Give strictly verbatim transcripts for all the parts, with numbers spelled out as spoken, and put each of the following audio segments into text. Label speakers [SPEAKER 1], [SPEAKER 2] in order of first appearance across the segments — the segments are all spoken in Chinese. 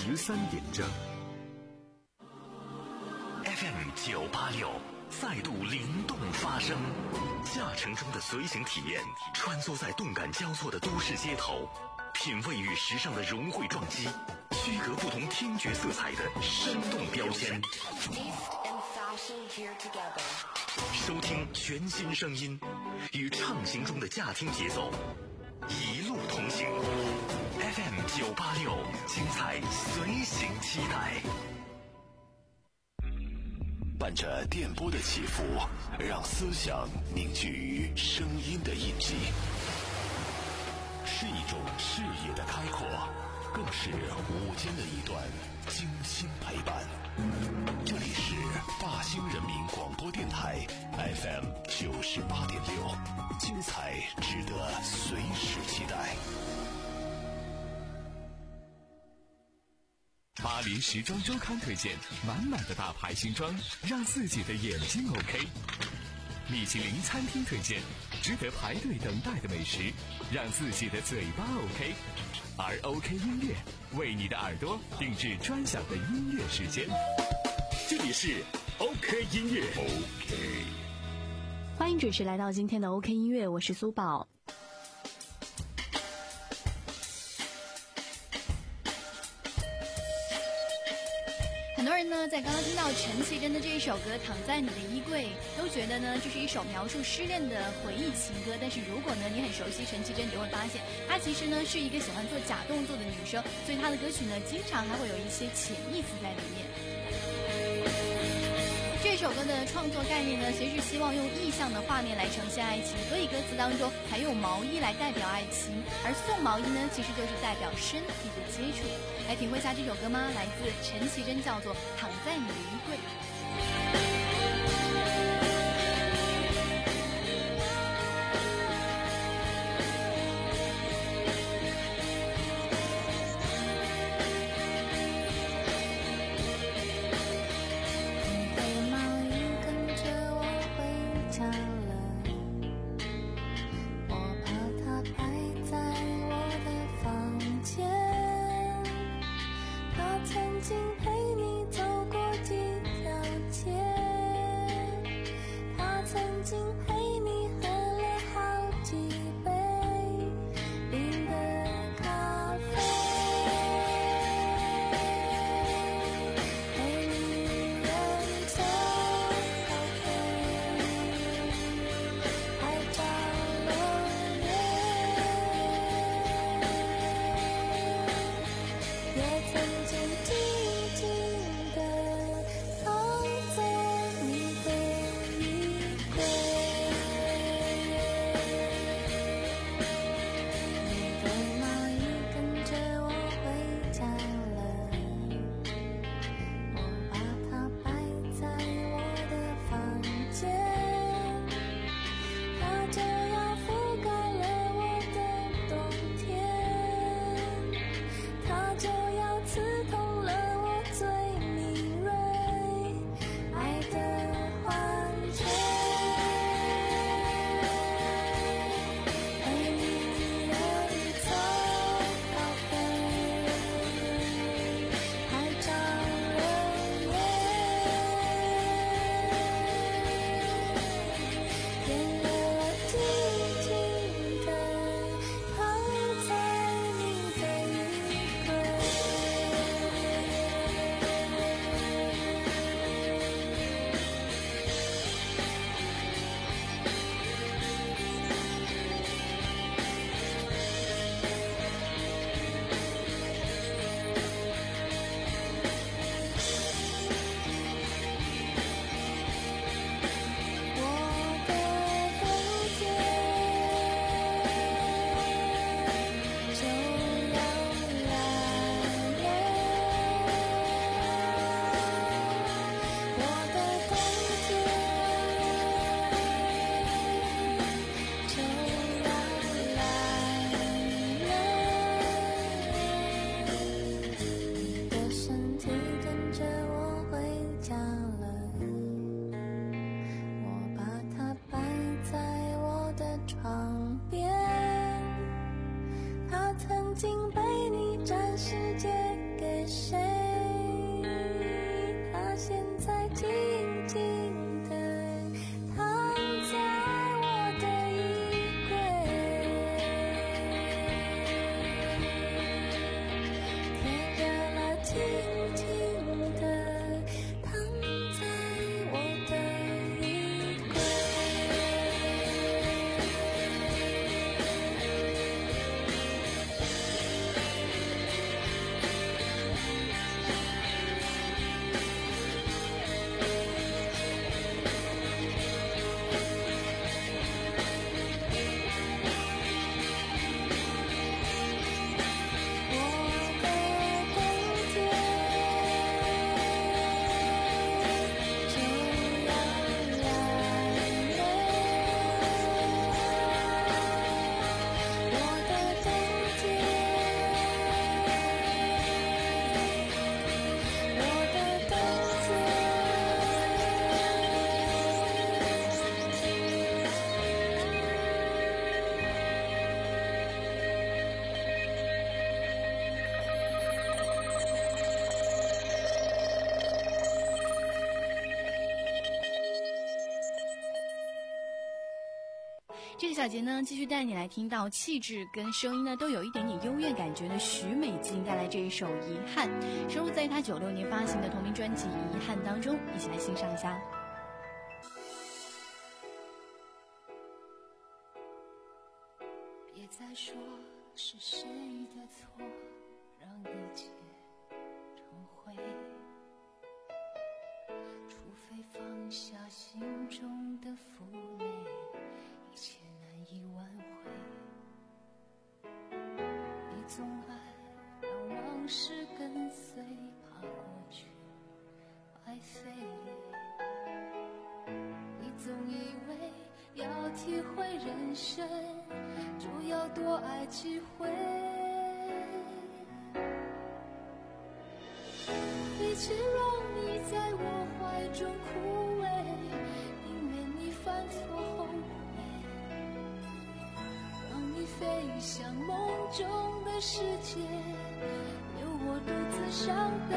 [SPEAKER 1] 十三点正。
[SPEAKER 2] F M 九八六再度灵动发声，驾乘中的随行体验，穿梭在动感交错的都市街头，品味与时尚的融汇撞击，区隔不同听觉色彩的生动标签。收听全新声音，与畅行中的驾听节奏，一路同行。F M 九八六，精彩随行期待。
[SPEAKER 3] 伴着电波的起伏，让思想凝聚于声音的印记，是一种视野的开阔，更是午间的一段精心陪伴。这里是大兴人民广播电台 F M 九十八点六，精彩值得随时期待。
[SPEAKER 4] 巴黎时装周刊推荐满满的大牌新装，让自己的眼睛 OK。米其林餐厅推荐值得排队等待的美食，让自己的嘴巴 OK。而 OK 音乐为你的耳朵定制专享的音乐时间。这里是 OK 音乐 OK。
[SPEAKER 5] 欢迎准时来到今天的 OK 音乐，我是苏宝。很多人呢在刚刚听到陈绮贞的这一首歌《躺在你的衣柜》，都觉得呢这是一首描述失恋的回忆情歌。但是如果呢你很熟悉陈绮贞，你就会发现她其实呢是一个喜欢做假动作的女生，所以她的歌曲呢经常还会有一些潜意思在里面。这首歌的创作概念呢，其实是希望用意象的画面来呈现爱情，所以歌词当中还用毛衣来代表爱情，而送毛衣呢，其实就是代表身体的接触。来体会一下这首歌吗？来自陈绮贞，叫做《躺在你的衣柜》。
[SPEAKER 6] 曾经被你展示借给谁？
[SPEAKER 5] 这个小节呢，继续带你来听到气质跟声音呢都有一点点优越感觉的许美静带来这一首《遗憾》，收录在她九六年发行的同名专辑《遗憾》当中，一起来欣赏一下。
[SPEAKER 1] 别再说是谁的错，让一切成灰，除非放下心中的负累，一切难以挽回。你总爱让往事跟随，怕过去白费。你总以为要体会人生，就要多爱几回。比起让你在我怀中枯萎，宁愿你犯错后悔，让你飞向梦中的世界，留我独自伤悲。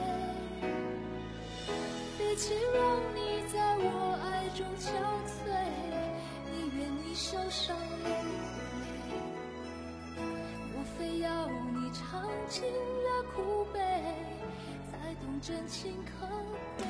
[SPEAKER 1] 比起让你在我爱中憔悴，宁愿你受伤流泪，我非要你尝尽了苦悲，才懂真情可贵。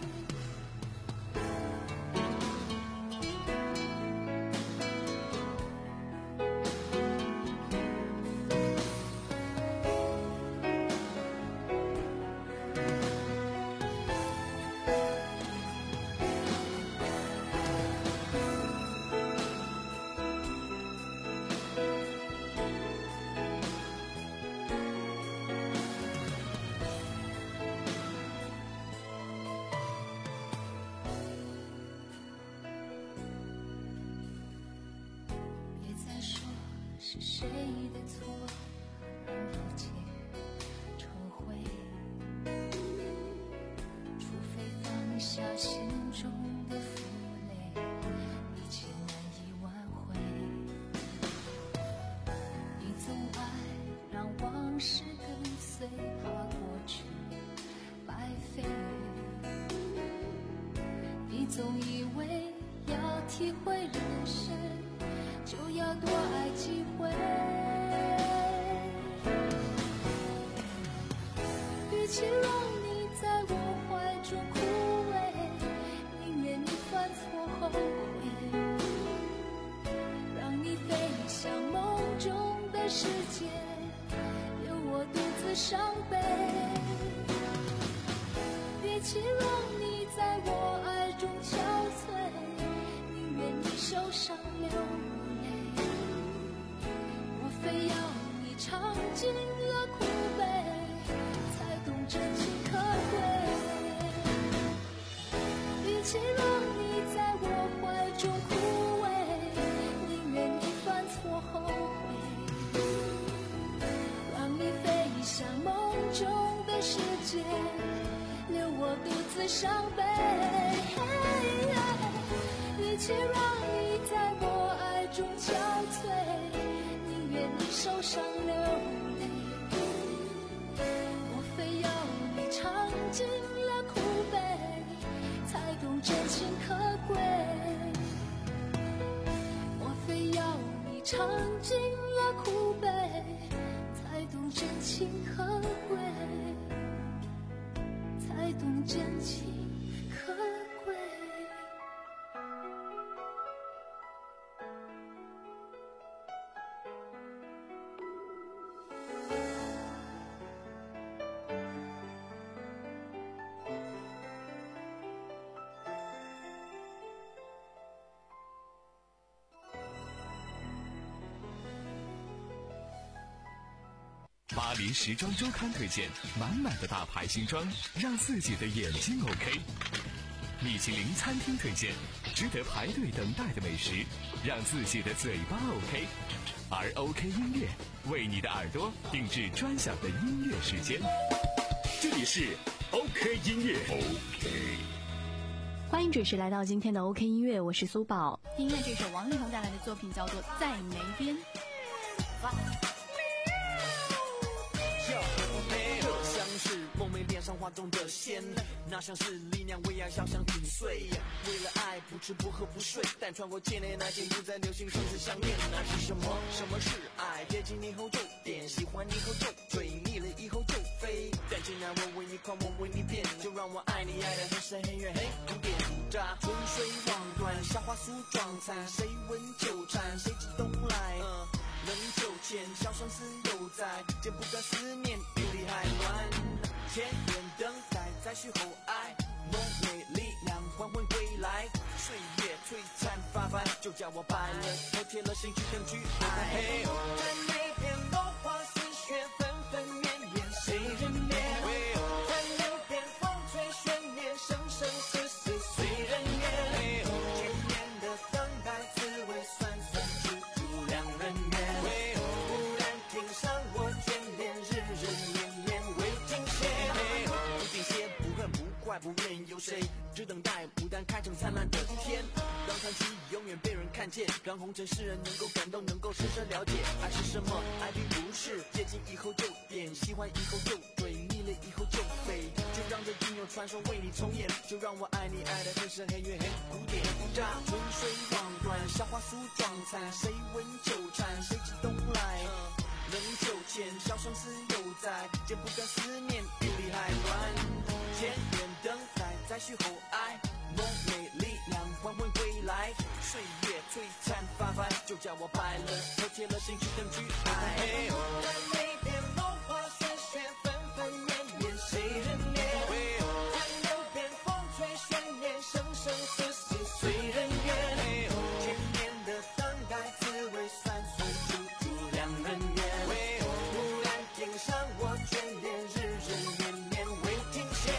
[SPEAKER 1] 是谁的错，让一切成灰？除非放下心中的负累，一切难以挽回。你总爱让往事跟随，怕过去白费。你总以为要体会人生，就要多爱几回。比起让你在我怀中枯萎，宁愿你犯错后悔，让你飞向梦中的世界，留我独自伤悲。比起让你在我爱中憔悴，宁愿你受伤流泪，非要你尝尽了苦悲，才懂真情可贵。比起让你在我怀中枯萎，宁愿你犯错后悔，让你飞向梦中的世界，留我独自伤悲。比起让你在我爱中憔悴，你受伤流泪，我非要你尝尽了苦悲，才懂真情可贵。我非要你尝尽了苦悲，才懂真情可贵，才懂真情可贵。
[SPEAKER 4] 巴黎时装周刊推荐满满的大牌新装，让自己的眼睛 OK。米其林餐厅推荐值得排队等待的美食，让自己的嘴巴 OK。而 OK 音乐为你的耳朵定制专享的音乐时间。
[SPEAKER 3] 这里是 OK 音乐 OK。
[SPEAKER 5] 欢迎准时来到今天的 OK 音乐，我是苏宝。听了这首王力宏带来的作品叫做《在梅边》。
[SPEAKER 6] 像是梦寐脸上花中的仙，那像是力量为爱箫响紧碎，为了爱不吃不喝不睡，但穿过千年爱情不再流行生死相恋。那是什么？什么是爱？接近你后就点，喜欢你后就追，腻了以后就飞。但既然我为你狂，我为你变，就让我爱你爱得很深很远很古典。乍春水望断，夏花酥妆残，谁闻秋蝉，谁知冬来？嗯冷秋千，笑声似犹在，剪不断思念，雨里还乱。千年等待，再续后爱，梦美力量缓缓归来。岁月璀璨发白，就叫我白了头，贴了心去等去爱。在那片落花似雪，纷纷绵绵，谁人念？在那边风吹悬念，生生世世随人愿。千年的等待，滋味酸酸，只祝两人缘。忽然听上我眷恋，日日绵绵未停歇。不停歇，不恨不怪，不怨有谁？只等待牡丹开成灿烂的天，让传奇永远被人看见，让红尘世人能够感动，能够深深了解爱是什么。爱并不是接近以后就点，喜欢以后就追，腻了以后就飞。就让这金庸传说为你重演，就让我爱你爱得很深很远很古典。乍春水望断，夏花酥妆残，谁闻秋蝉，谁知冬来？冷秋千，笑声似犹在，剪不断思念，雨里还乱。千年等待，再续后爱，梦美力量缓缓归来。岁月璀璨发白，就叫我白了头，贴了心去等去爱。在那边落花雪雪，纷纷绵绵，谁人念？在那边风吹悬念，生生世世随人愿。千年的等待，滋味酸酸，只祝两人缘。忽然听上我眷恋，日日绵绵未停歇。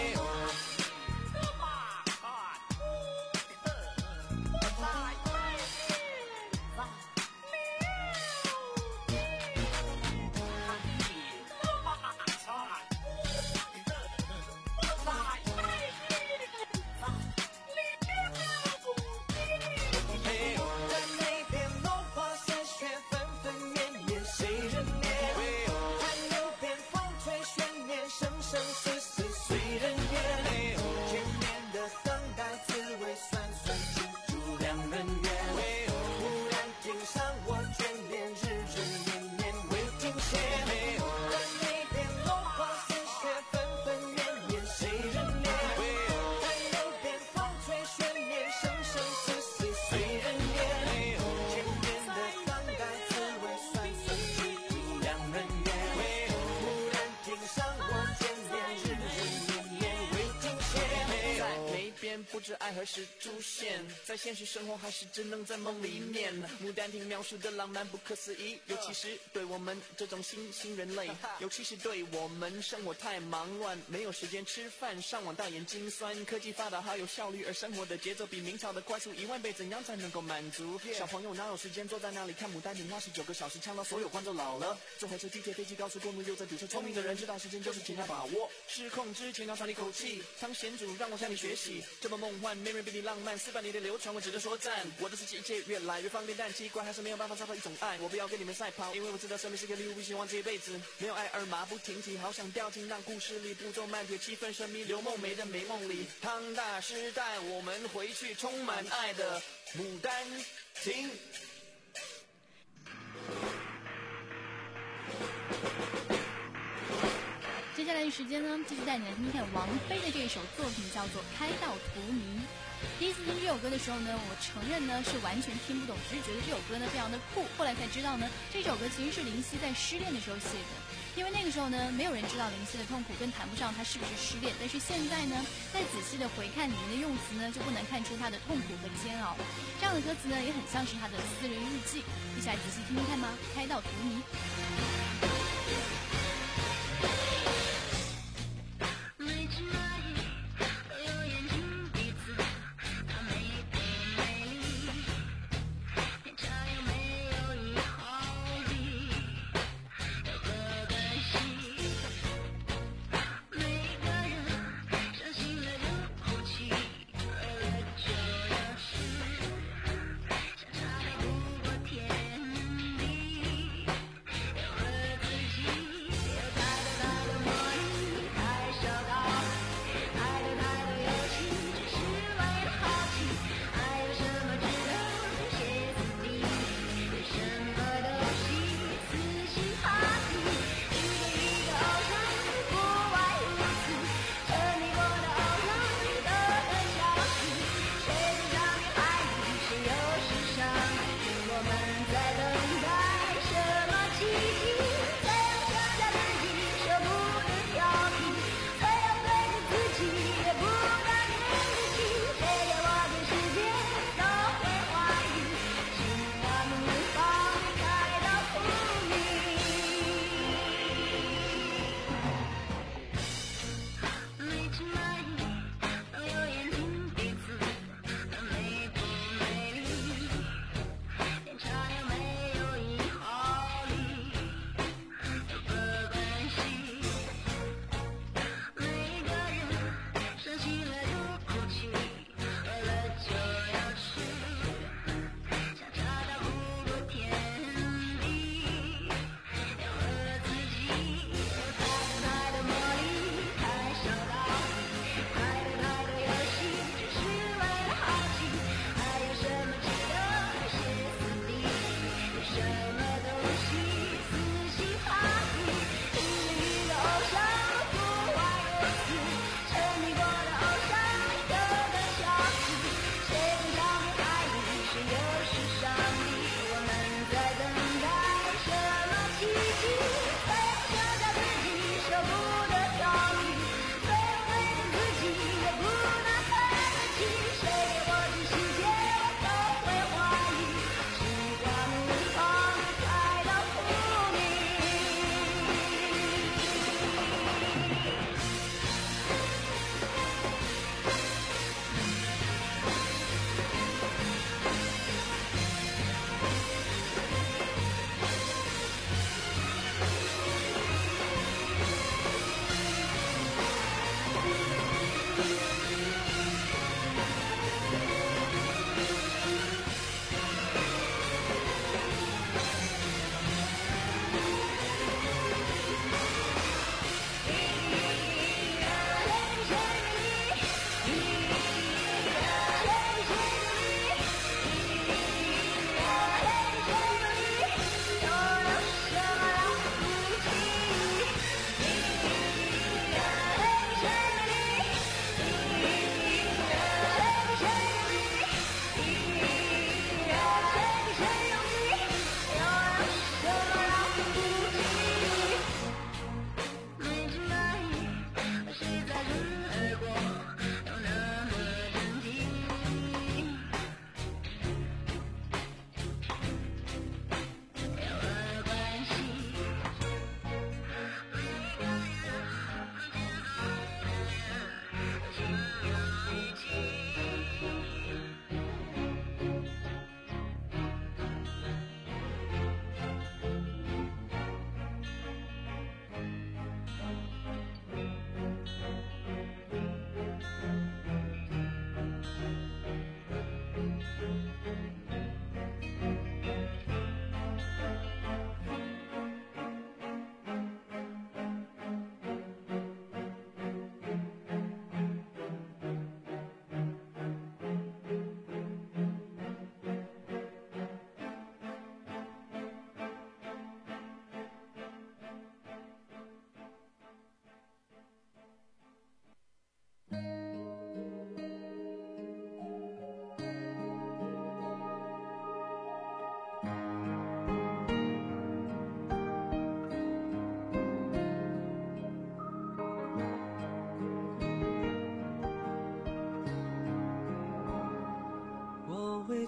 [SPEAKER 6] 不知爱何时出现，在现实生活还是只能在梦里面。牡丹亭描述的浪漫不可思议，尤其是对我们这种新兴人类，尤其是对我们生活太忙乱，没有时间吃饭，上网大眼睛酸。科技发达好有效率，而生活的节奏比明朝的快速一万倍，怎样才能够满足？小朋友哪有时间坐在那里看牡丹亭花十九个小时，呛到所有观众老了。坐火车、地铁、飞机、高速公路又在堵车，聪明的人知道时间就是钱要把握。失控之前要喘一口气，汤贤主让我向你学习，这么梦幻，没人比你浪漫。四百年的流传，我只能说赞。我的世界一切越来越方便，但奇怪还是没有办法找到一种爱。我不要跟你们赛跑，因为我知道生命是个礼物，不希望这一辈子没有爱而马不停蹄。好想掉进让故事里步骤慢铁，气氛神秘，刘梦梅的美梦里。汤大师带我们回去充满爱的牡丹亭。
[SPEAKER 5] 接下来的时间呢，继续带你来听听王菲的这一首作品，叫做《开到荼蘼》。第一次听这首歌的时候呢，我承认呢是完全听不懂，只是觉得这首歌呢非常的酷。后来才知道呢，这首歌其实是林夕在失恋的时候写的。因为那个时候呢，没有人知道林夕的痛苦，更谈不上他是不是失恋。但是现在呢，再仔细的回看里面的用词呢，就不难看出他的痛苦和煎熬。这样的歌词呢，也很像是他的私人日记。一起来仔细听听看吧，《开到荼蘼》。
[SPEAKER 1] 想差没不过天地，有了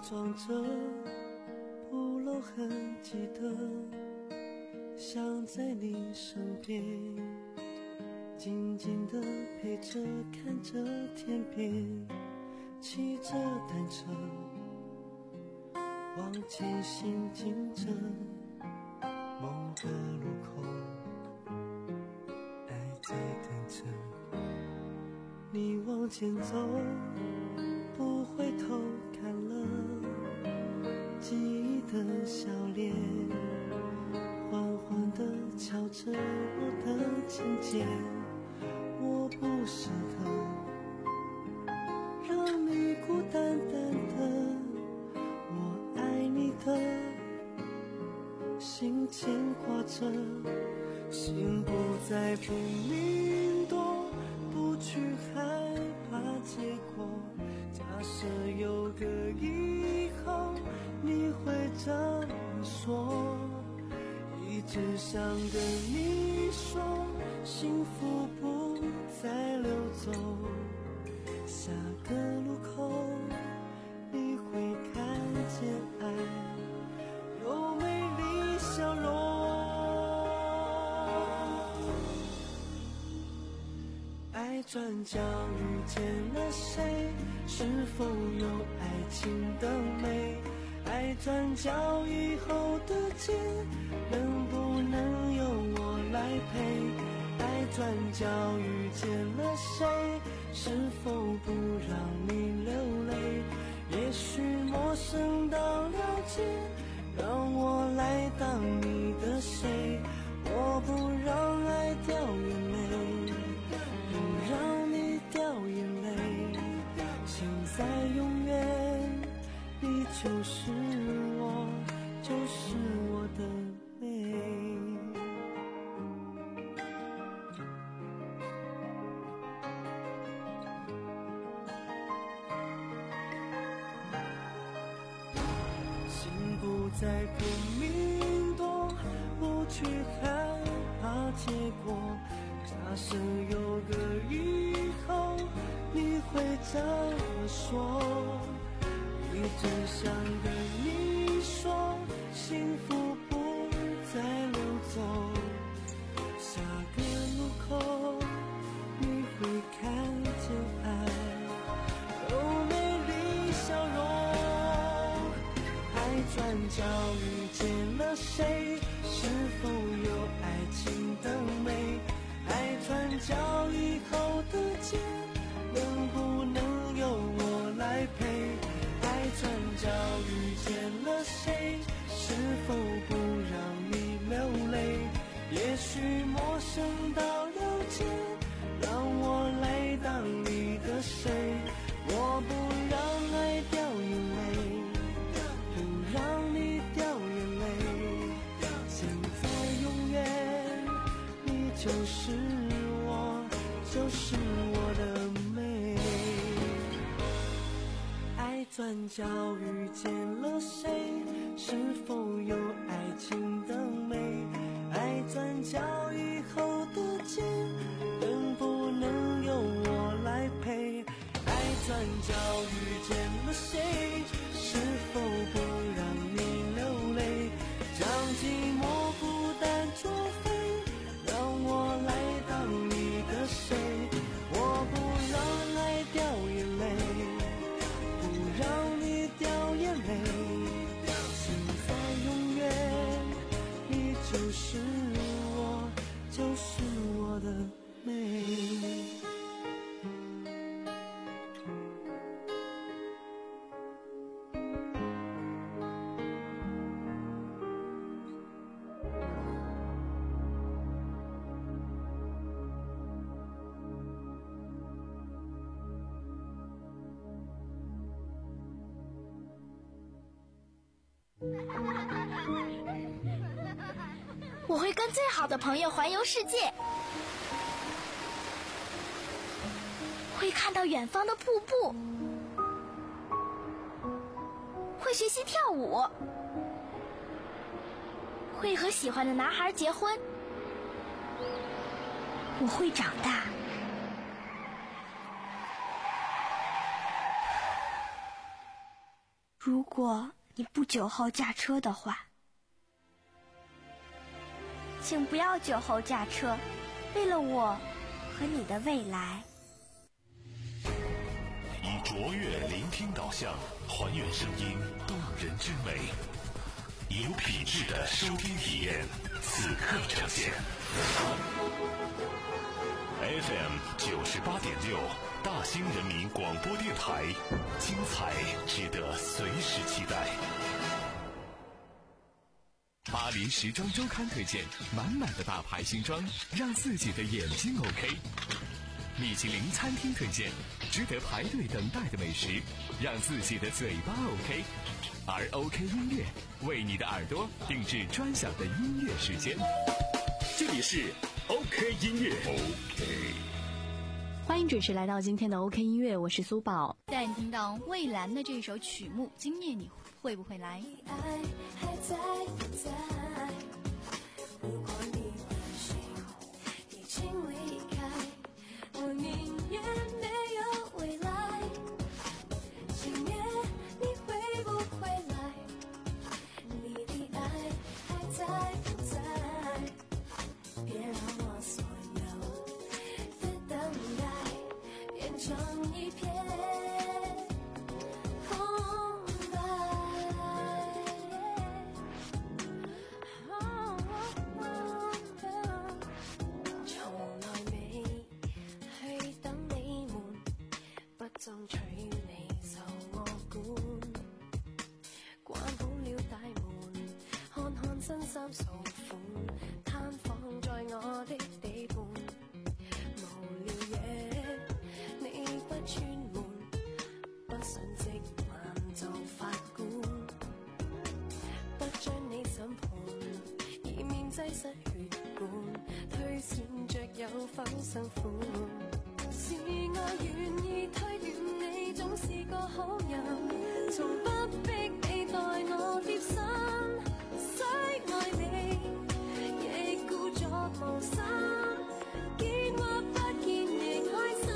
[SPEAKER 7] 装着不露痕迹的，想在你身边静静地陪着，看着天边，骑着单车往前行进着，某个路口爱在等着你往前走，不回头看了记忆的笑脸，缓缓地敲着我的琴键，我不舍得让你孤单单的，我爱你的心牵挂着，心不再拼命躲，不去害怕结果，假设有个以后你会这么说，一直想跟你说幸福不再溜走，下个路口你会看见爱有美丽笑容，爱转角遇见了谁，是否有爱情的美，爱转角以后的街能不能由我来陪，爱转角遇见了谁，是否不让你流泪，也许陌生到了解，让我来当你的谁，我不让爱掉眼泪，不让你掉眼泪，现在永远你就是我，就是我的美。心不再拼命躲，不去害怕结果，假设有个以后你会这么说，一直想跟你说幸福不再溜走，下个路口你会看见爱有美丽笑容，爱转角遇见了谁，是否有爱情的美，爱转角以后的街能不能由我来陪，爱转角遇见了谁，是否不让你流泪，也许陌生到了解，让我来当你的谁，我不让爱掉眼泪，不让你掉眼泪，现在永远你就是我，就是我的美，爱转角遇见了谁，是否有爱情的美，爱转角以后的街能不能由我来陪，爱转角遇见了谁，是否不让你流泪，将寂寞孤单作废，让我来当你的谁，我不让爱掉眼泪，不让你掉眼泪，现在永远你就是我，就是我的美。
[SPEAKER 8] 我会跟最好的朋友环游世界，会看到远方的瀑布，会学习跳舞，会和喜欢的男孩结婚，我会长大。 如果你不酒后驾车的话，请不要酒后驾车，为了我和你的未来。
[SPEAKER 3] 以卓越聆听导向，还原声音动人之美，有品质的收听体验，此刻呈现。F M 九十八点六，大兴人民广播电台，精彩值得随时期待。
[SPEAKER 4] 巴黎时装周刊推荐，满满的大牌新装，让自己的眼睛 OK。米其林餐厅推荐，值得排队等待的美食，让自己的嘴巴 OK。而 OK 音乐为你的耳朵定制专享的音乐时间。
[SPEAKER 3] 这里是 OK 音乐 OK。
[SPEAKER 5] 欢迎准时来到今天的 OK 音乐，我是苏宝。带你听到蔚蓝的这首曲目《今夜你会不会来》。
[SPEAKER 1] 爱还在不在？如果你不行，你请离开，我宁愿没有未来。今夜你会不会来？你的爱还在不在？别让我所有的等待变成一片空白。從來未去等你們，不爭取你受我管，關好了大門，看看新衫數款，攤放在我的地盤。無聊嘢你不串門，不想即晚做法官，不將你審判，以免擠塞血管，推算着有否辛苦。是我願意推斷你總是個好人，從不逼你待我貼身，雖愛你亦故作無心，見或不見仍開心。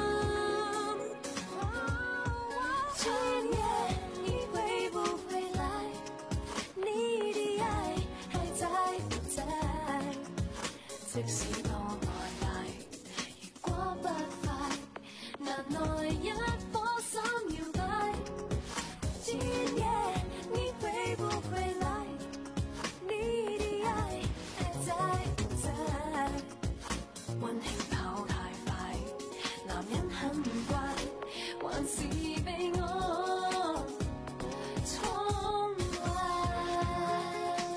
[SPEAKER 1] 今夜你會不會來？你的愛還在不在？即使多愛戴，如果不快，難耐一顆心搖擺。今夜你會不會來？你的愛還在不在？溫馨跑太快，男人很怪，還是被我寵壞。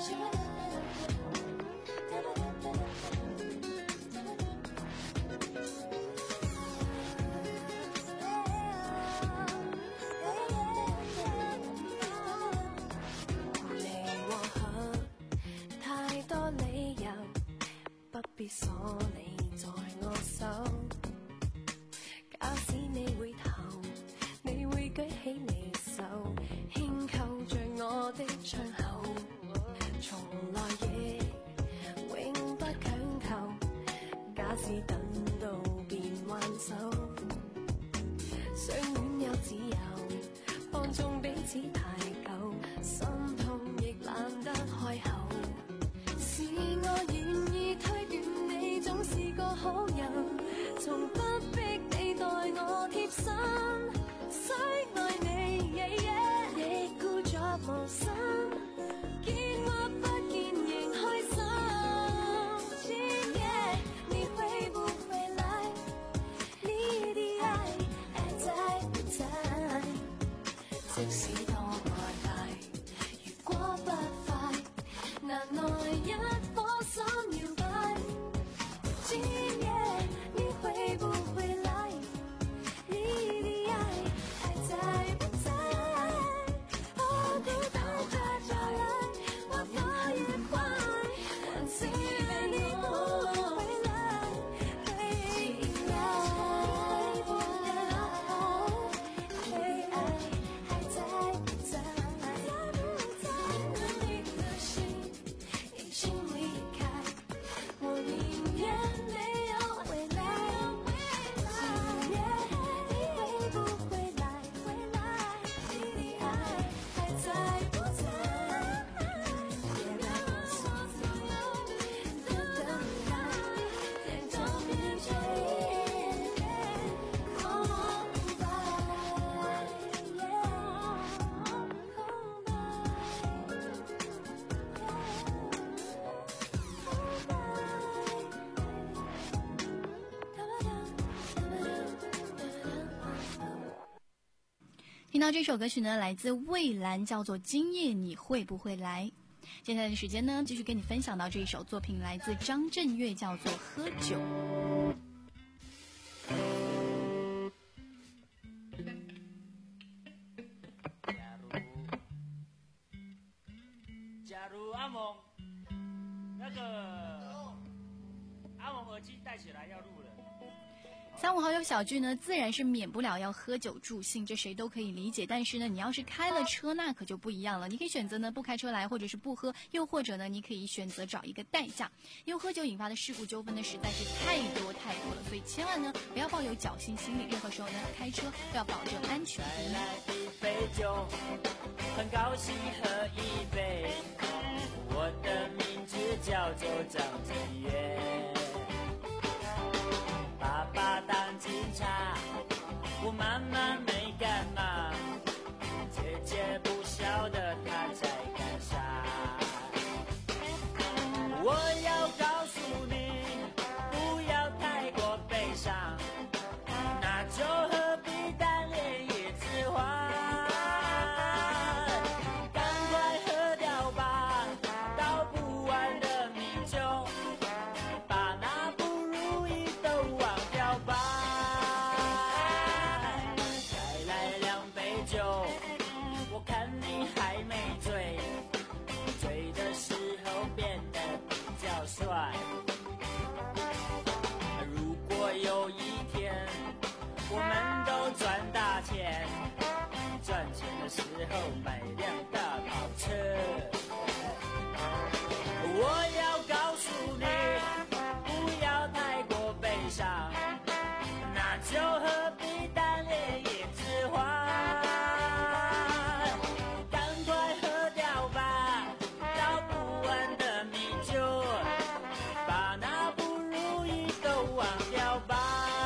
[SPEAKER 1] 你和和太多理由，不必鎖你在我手。假使你回頭，你會舉起你手，輕扣着我的窗口。從來亦永不強求，假使等到便還手。相戀有自由，放縱彼此太久，心痛亦懶得開口。是我願意推斷你總是個好人，從不逼你待我貼身，雖愛你亦故作無心，見或不見仍開心。今夜你會不會來？你的愛還在不在？即使多愛戴，如果不快，難耐一顆心搖擺。今夜
[SPEAKER 5] 听到这首歌曲呢，来自蔚蓝，叫做《今夜你会不会来》。接下来的时间呢，继续跟你分享到这一首作品，来自张震岳，叫做《喝酒》。
[SPEAKER 9] 假如阿蒙，那个阿蒙耳机戴起来要录了。
[SPEAKER 5] 三五好友小聚呢，自然是免不了要喝酒助兴，这谁都可以理解。但是呢，你要是开了车，那可就不一样了。你可以选择呢不开车来，或者是不喝，又或者呢，你可以选择找一个代驾。因为喝酒引发的事故纠纷呢，实在是太多太多了，所以千万呢不要抱有侥幸心理。任何时候呢，开车都要保证安全第一。
[SPEAKER 9] 再来一杯酒，很高兴喝一杯。我的名字叫做张震岳。爸爸当警察，我妈妈没干嘛，姐姐不晓得她在干啥。我要告诉你，不要太过悲伤，那就何必单恋一枝花。赶快喝掉吧，倒不完的米酒，把那不如意都忘掉吧。再来两杯酒，我看你还没醉，醉的时候变得比较帅。如果有一天我们都赚大钱，赚钱的时候买辆大跑车，我要告诉你，不要太过悲伤，那就何必单恋一枝花。赶快喝掉吧，倒不完的米酒，把那不如意都忘掉吧。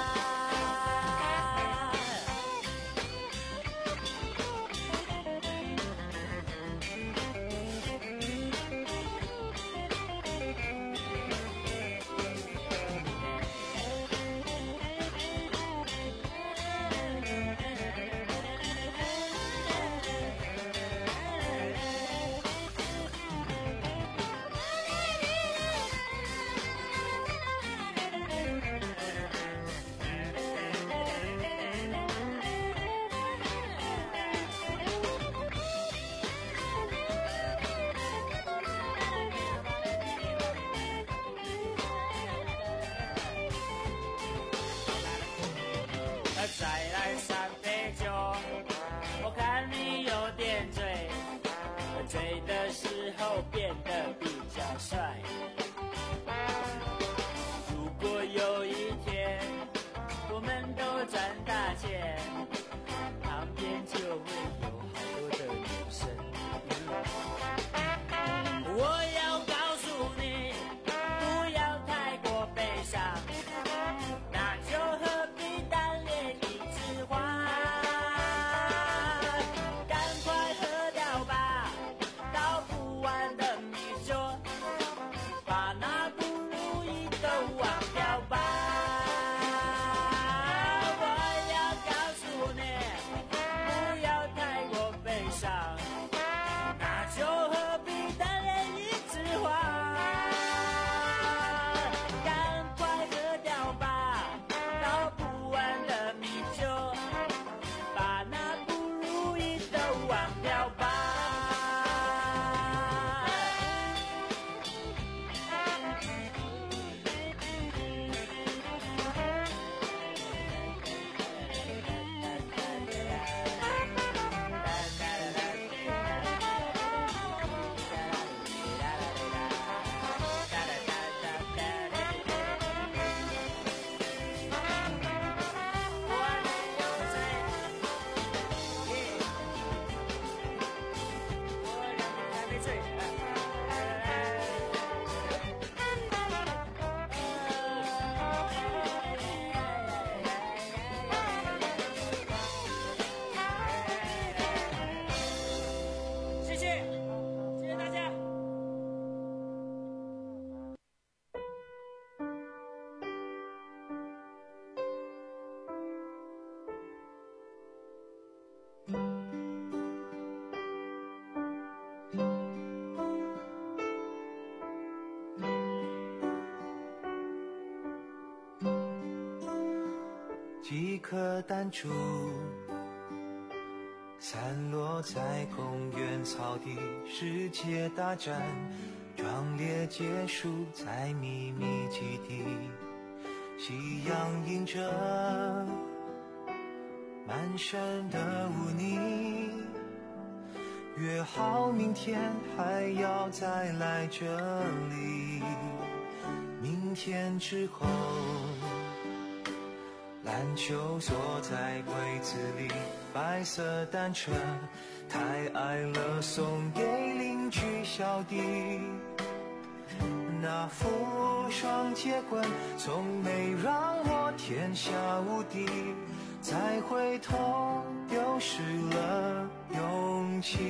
[SPEAKER 9] 再来三杯酒，我看你有点醉，醉的时候变得比较帅。如果有一天我们都赚大钱，旁边就会有好多的女生。我要告诉你，不要太过悲伤，那就何必单恋一枝花。赶快喝掉吧，倒不完的米酒，把
[SPEAKER 7] 几颗弹珠，散落在公园草地。世界大战壮烈结束在秘密基地，夕阳映着满身的污泥，约好明天还要再来这里。明天之后，篮球锁在柜子里，白色单车太矮了，送给邻居小弟。那副双截棍从没让我天下无敌，再回头丢失了勇气。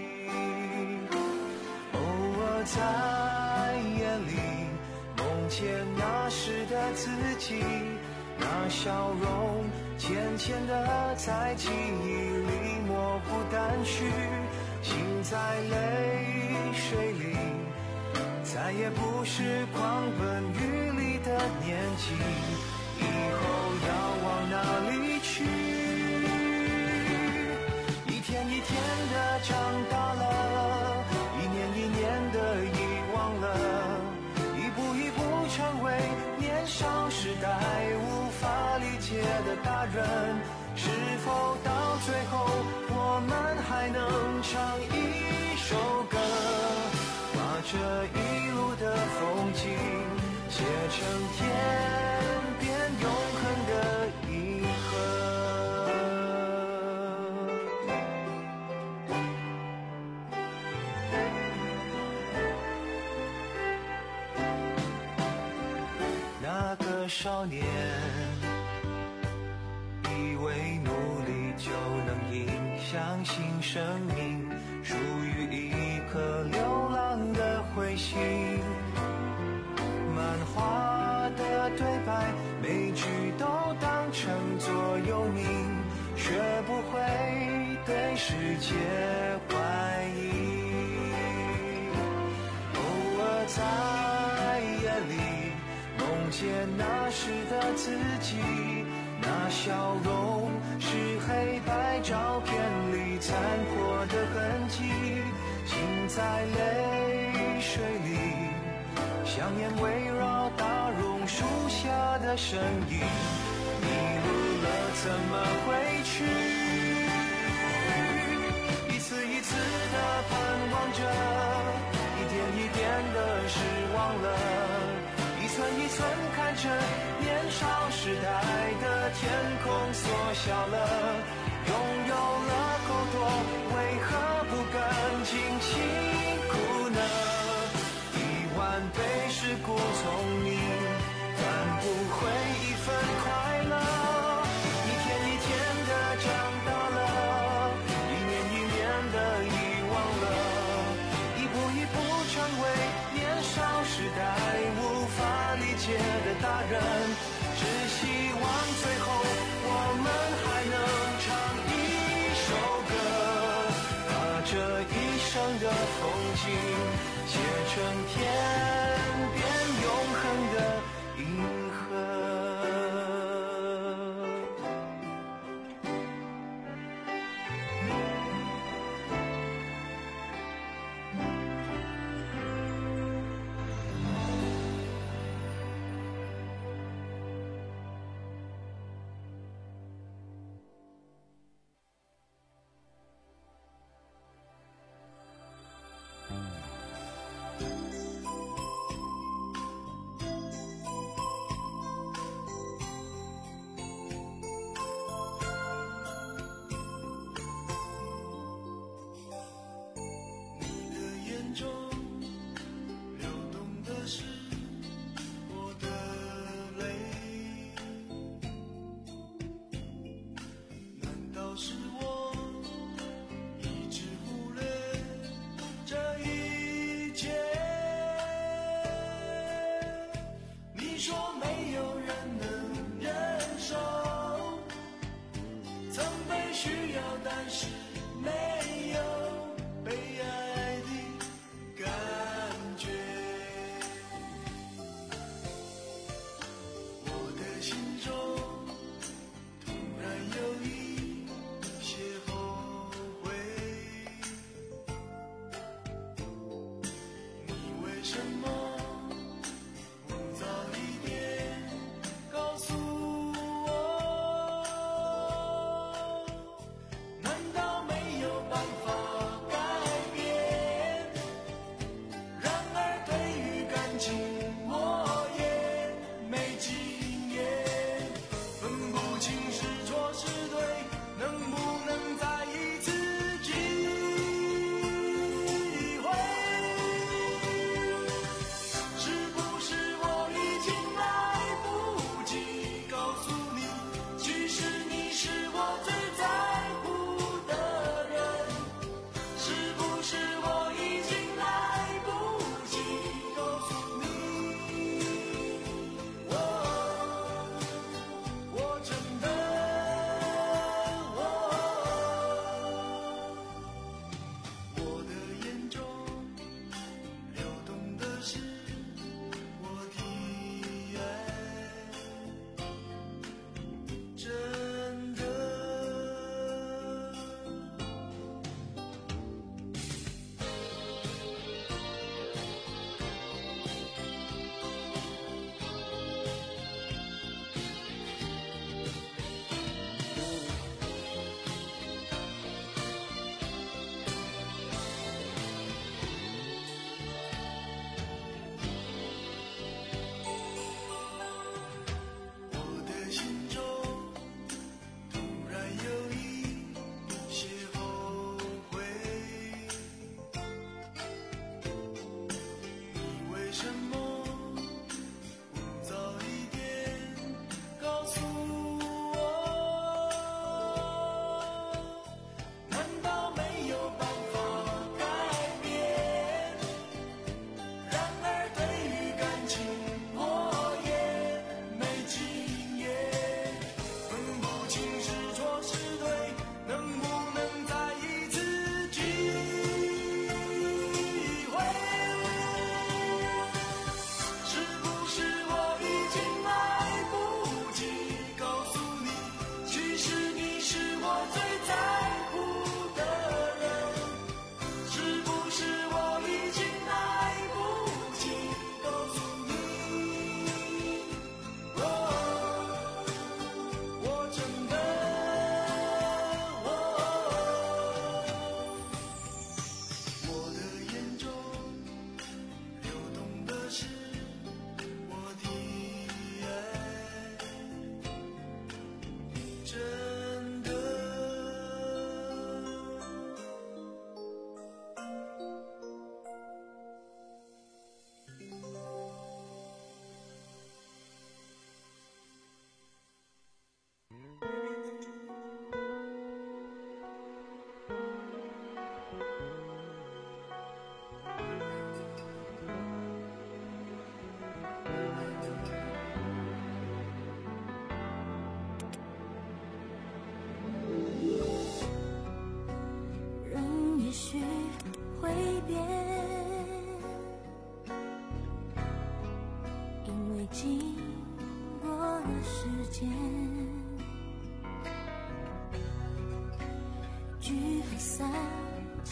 [SPEAKER 7] 偶尔在夜里梦见那时的自己，那笑容渐渐地在记忆里模糊淡去，心在泪水里，再也不是狂奔雨里的年纪。以后要往哪里去？一天一天的长大了，一年一年的遗忘了，一步一步成为年少时代无法理解的大人。是否到最后我们还能唱一首歌，把这一路的风景写成天边永恒的银河？那个少年以为努力就能赢，相信生命属于一颗流浪的彗星。漫画的对白每句都当成座右铭，学不会对世界怀疑。偶尔在夜里梦见那时的自己，那笑容是黑白照片里残破的痕迹，浸在泪水里，香烟围绕大榕树下的身影。迷路了怎么回去？一次一次的盼望着，一点一点的失望了，一寸一寸看着年少时代的天空缩小了，拥有了够多，为何不更尽辛苦呢？一万倍是故聪明，换不回一份快乐。一天一天的长大了，一年一年的遗忘了，一步一步成为年少时代无法理解的大人。只希望最后我们还能唱一首歌，把这一生的风景写成天边永恒的银河。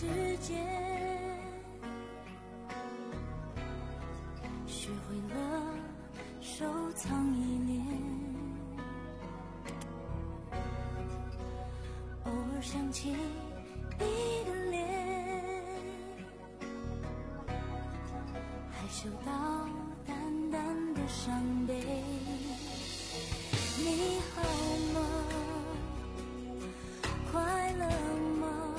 [SPEAKER 1] 之间，学会了收藏依恋，偶尔想起你的脸，害羞到淡淡的伤悲。你好吗？快乐吗？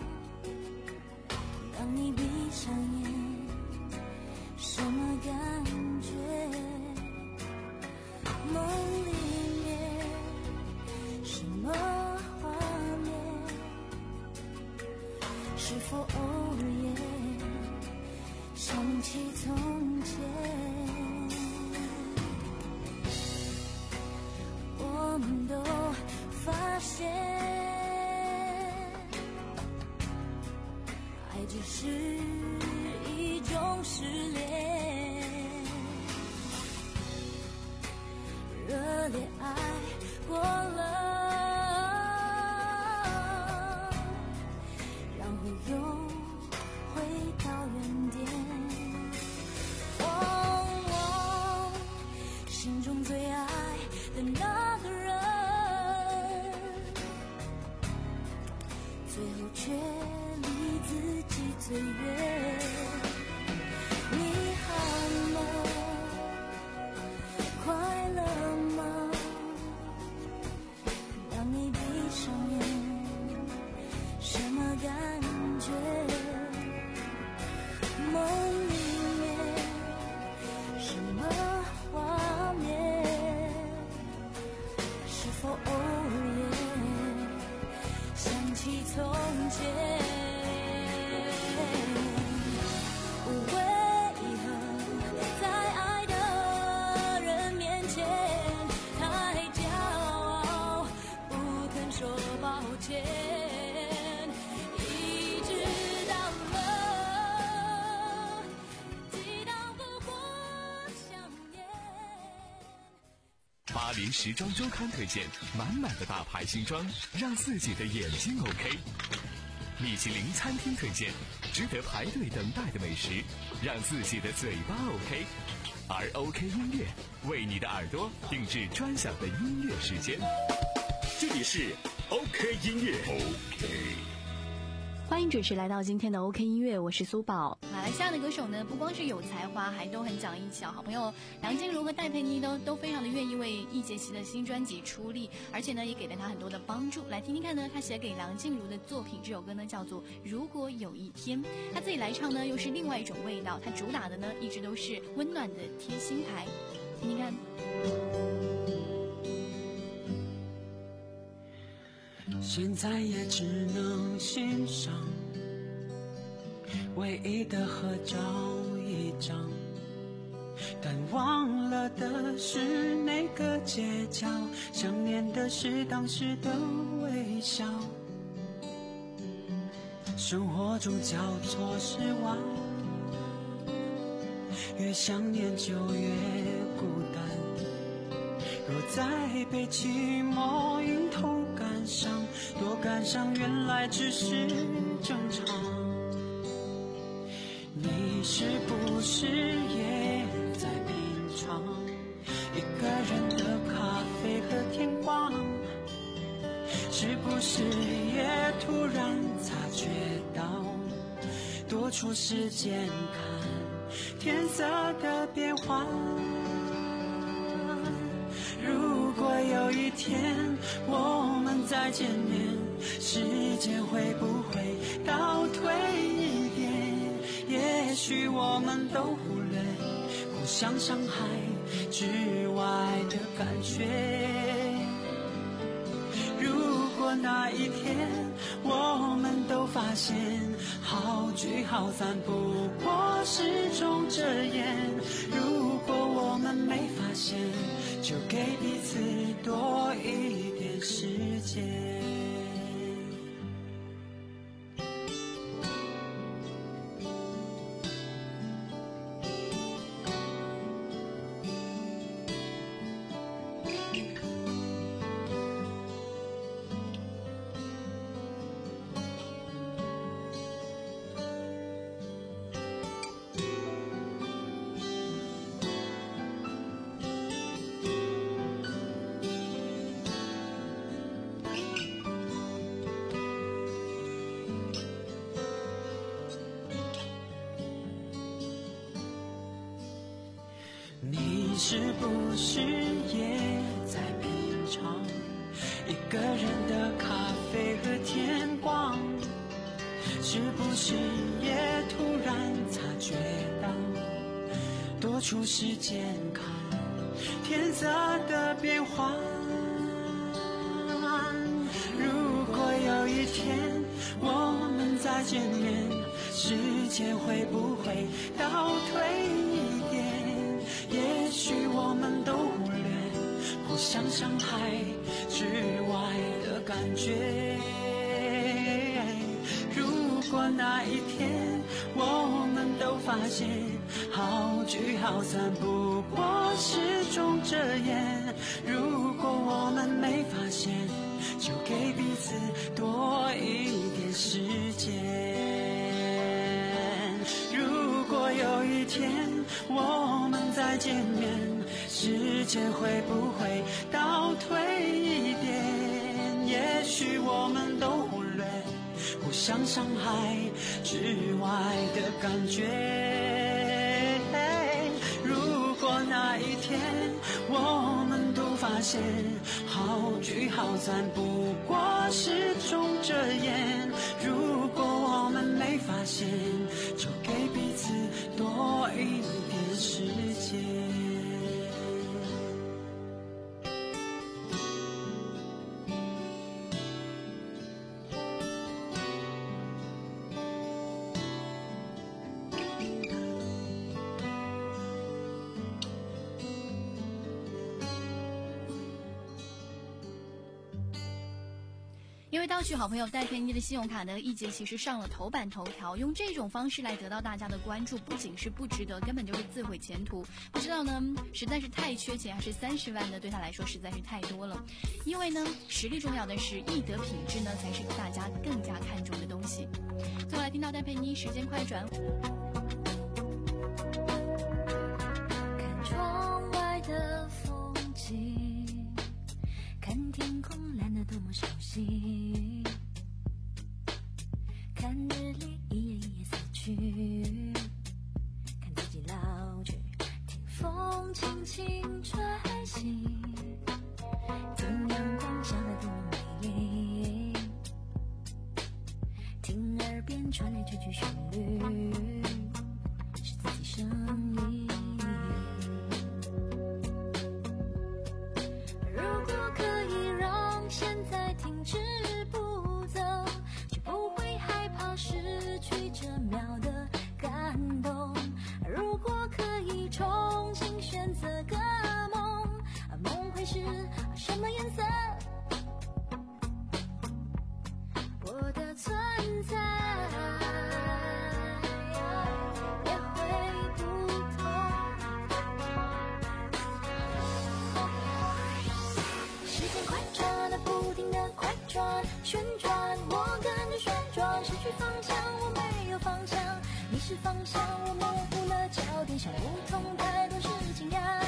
[SPEAKER 1] 当你闭上眼，什么感觉？梦里面什么画面？是否偶尔也想起从前？我们都发现，爱只是一种失恋，热烈爱过了，然后又回到原点。哦哦，心中最爱的那个人，最后却离自己最远。你好吗？快乐吗？当你闭上眼，什么感觉？梦里面什么画面？是否偶尔也想起从前？为何在爱的人面前太骄傲，不肯说抱歉，一直到了激荡不过香烟。
[SPEAKER 4] 巴黎时装周刊推荐满满的大牌新装，让自己的眼睛 OK。米其林餐厅推荐值得排队等待的美食，让自己的嘴巴 OK。而 OK 音乐为你的耳朵定制专享的音乐时间。
[SPEAKER 3] 这里是 OK 音乐 OK。
[SPEAKER 5] 欢迎准时来到今天的 OK 音乐，我是苏宝。马来西亚的歌手呢，不光是有才华，还都很讲义气。好朋友梁静茹和戴佩妮都都非常的愿意为易杰奇的新专辑出力，而且呢，也给了他很多的帮助。来听听看呢，他写给梁静茹的作品，这首歌呢叫做《如果有一天》，他自己来唱呢，又是另外一种味道。他主打的呢，一直都是温暖的贴心牌，听听看。
[SPEAKER 7] 现在也只能欣赏唯一的合照一张，但忘了的是那个街角，想念的是当时的微笑。生活中交错失望，越想念就越孤单。若再被寂寞晕头感伤，多感伤原来只是正常。你是不是也在品尝一个人的咖啡和天光？是不是也突然察觉到多出时间看天色的变化？如果有一天我们再见面，时间会不会倒退一点？也许我们都忽略互相伤害之外的感觉。如果那一天我们都发现好聚好散不过是种遮掩，如果我们没发现，就给彼此多一点时间。 是不是也在品尝一个人的咖啡和天光？是不是也突然察觉到多处是健康天色的变化？如果有一天我们再见面，时间会不会倒退一点？也许我们都忽略互相伤害之外的感觉。如果那一天我们都发现好聚好散不过是种遮掩，如果我们没发现，就给彼此多一点时间。如果有一天我们再见面，时间会不会倒退一点？也许我们都忽略互相伤害之外的感觉。如果那一天我们都发现好聚好散不过是种遮掩，如果我们没发现，就给彼此多一点时间。
[SPEAKER 5] 因为道具好朋友戴佩妮的信用卡呢，一节其实上了头版头条，用这种方式来得到大家的关注，不仅是不值得，根本就是自毁前途。不知道呢，实在是太缺钱，还是三十万呢对他来说实在是太多了。因为呢，实力重要的是艺德品质呢，才是大家更加看重的东西。最后来听到戴佩妮，时间快转。
[SPEAKER 1] 看窗外的风景，看天空蓝得多么熟悉，看日历一页一页死去，看自己老去，听风轻轻吹醒，听阳光下的多么美丽，听耳边传来这句旋律，是自己声音。如果可以让现在停止不走，就不会害怕失去这秒的感动。如果可以重新选择个梦，梦会是什么颜色？我的存在也会不同。时间快转啊，不停地快转，旋转，我跟着旋转，失去方向，我没有方向，迷失方向，我模糊了焦点，想不通太多事情呀，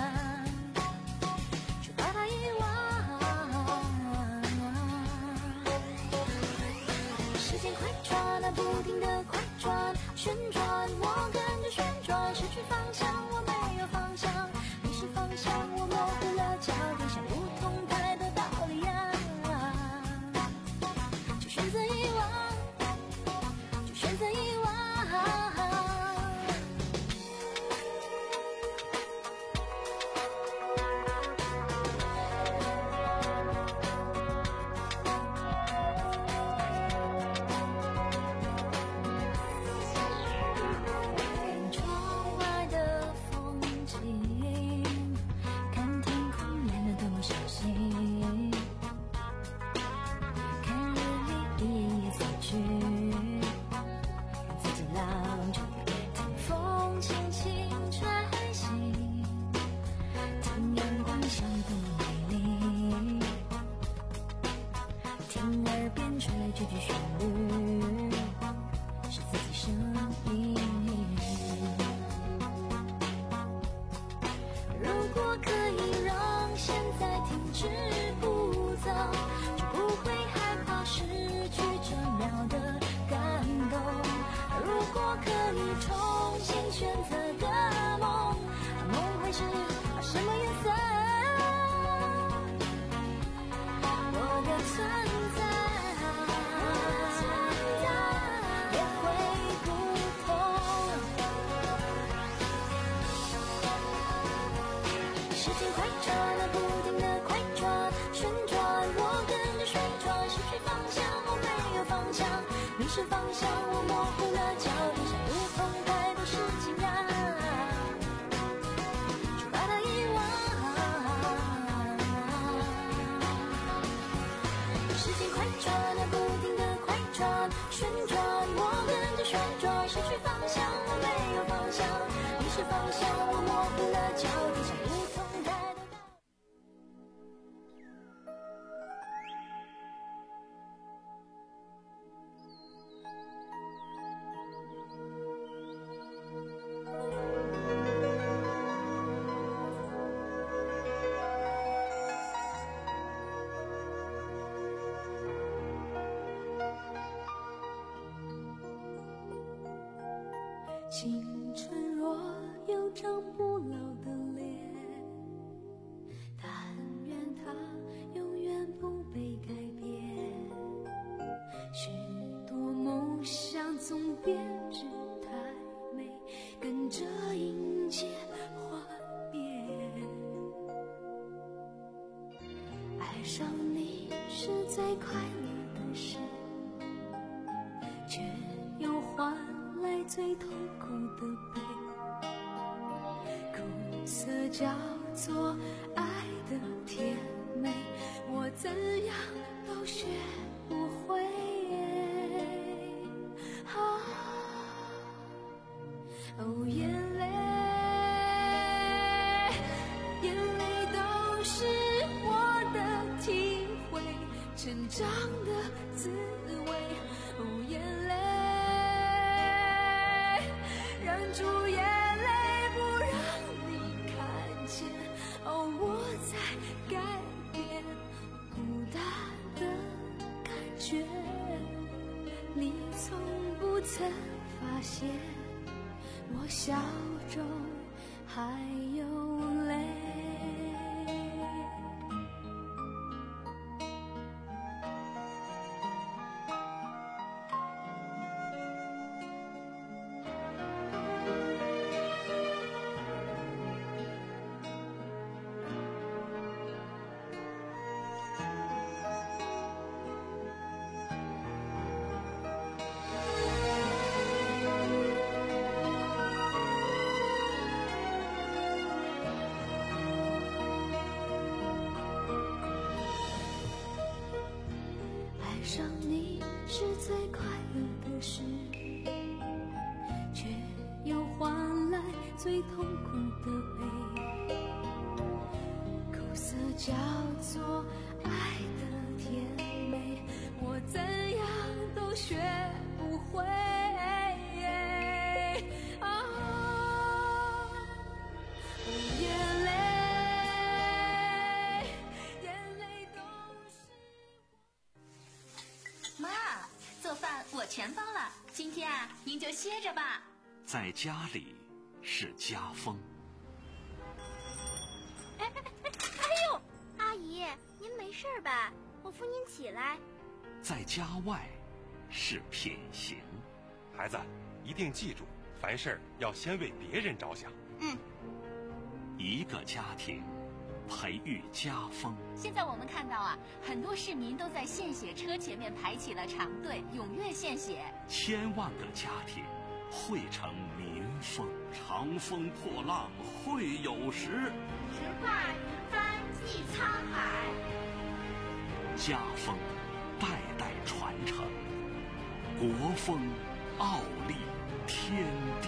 [SPEAKER 1] 就把它遗忘。时间快转啊，不停地快转，旋转，我跟着旋转，失去方向，我没有方向，迷失方向，我模糊了焦点，想不通太多道理呀，就选择遗忘，就选择遗忘。看窗外的风景，看天空蓝得多么熟悉，看日历一页一页死去，看自己老去，听风轻轻吹醒，听阳光下的多么美丽，听耳边传来这句旋律，是自己声音。如果可以让现在停止不走，就不会害怕失去这秒的感动。如果可以重新选择个梦，梦会是是方向，我模糊了焦点，想不通太多事情呀，就把它遗忘。时间快转啊，不停地快转，旋转，我跟着旋转，失去方向，我没有方向，迷失方向，我模糊了焦点，想不通太多。青春若有张不老的脸，但愿它永远不被改变。许多梦想总编织太美，跟着迎接幻灭。爱上你是最快乐的事，却又换来最痛苦的悲，苦涩叫做爱的甜美，我怎样都学不会。啊，哦，眼泪，眼泪都是我的体会，成长的滋味。哦，眼泪。忍住眼泪，不让你看见，哦，我在改变孤单的感觉，你从不曾发现，我笑中还有泪。爱上你是最快乐的事，却又换来最痛苦的悲，苦涩叫做爱的甜美，我怎样都学不会。啊，眼泪，眼泪都是
[SPEAKER 10] 妈，做饭我全包了，今天啊，您就歇着吧。
[SPEAKER 2] 在家里是家风。
[SPEAKER 8] 哎哎哎哎呦，阿姨，您没事吧？我扶您起来。
[SPEAKER 2] 在家外是品行。
[SPEAKER 11] 孩子，一定记住，凡事要先为别人着想。
[SPEAKER 8] 嗯。
[SPEAKER 2] 一个家庭培育家风。
[SPEAKER 10] 现在我们看到啊，很多市民都在献血车前面排起了长队，踊跃献血。
[SPEAKER 2] 千万个家庭汇成民风。长风破浪会有时，
[SPEAKER 8] 直挂云帆济沧海。
[SPEAKER 2] 家风代代传承，国风傲立天地。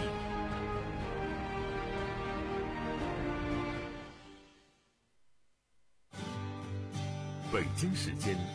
[SPEAKER 3] 北京时间